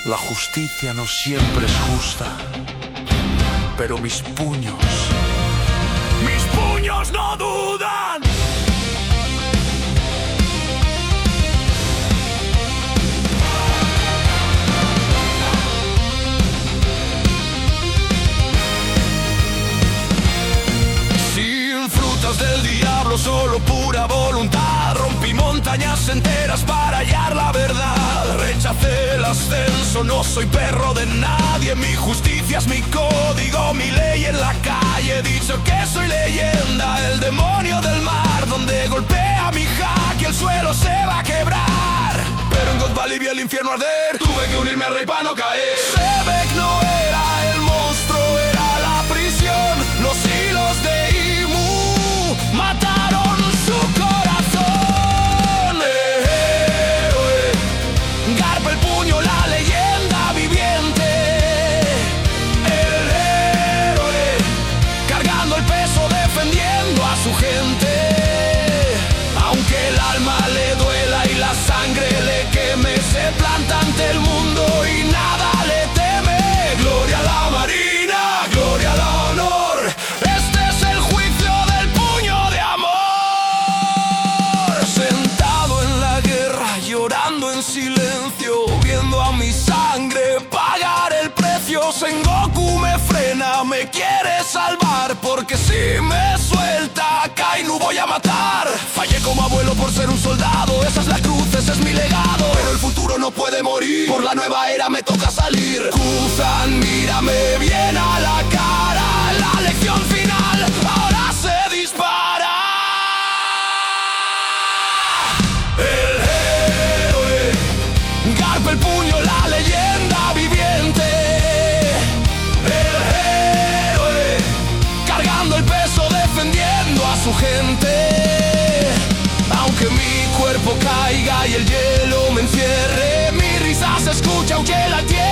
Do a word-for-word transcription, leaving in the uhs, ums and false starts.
La justicia no siempre es justa, pero mis puños, mis puños no dudan. Sin frutas del diablo, solo pura voluntad. Rompí montañas enteras para hallar la verdad. Rechacé el ascenso, no soy perro de nadie. Mi justicia es mi código, mi ley en la calle. He dicho que soy leyenda, el demonio del mar. Donde golpea mi jaque, el suelo se va a quebrar. Pero en God Valley vi el infierno arder. Tuve que unirme al rey para no caer. Sebek no era el monstruo, era la prisión. Los hilos de Imu mataron su corazón. Eh, eh, eh. Garpa el puño, la leyenda viviente. El héroe, cargando el peso, defendiendo a su gente. Aunque el alma le duela y la sangre le queme, se planta ante el mundo y nada le teme. Gloria a la Marina, gloria al honor. Este es el juicio del puño de amor. Sentado en la guerra, llorando en silencio, viendo a mi sangre pagar el precio. Sengoku me frena, me quiere salvar, porque si me suelta, Kainu voy a matar. Fallé como abuelo por ser un soldado, esa es la cruz, ese es mi legado. Pero el futuro no puede morir, por la nueva era me toca salir. Kuzan, mírame bien a la cara, la lección final ahora se dispara. El héroe, Garpa el puño, la leyenda viviente. El héroe, cargando el peso, defendiendo a su gente. Aunque mi cuerpo caiga y el hielo me encierre, mi risa se escucha aunque la tierra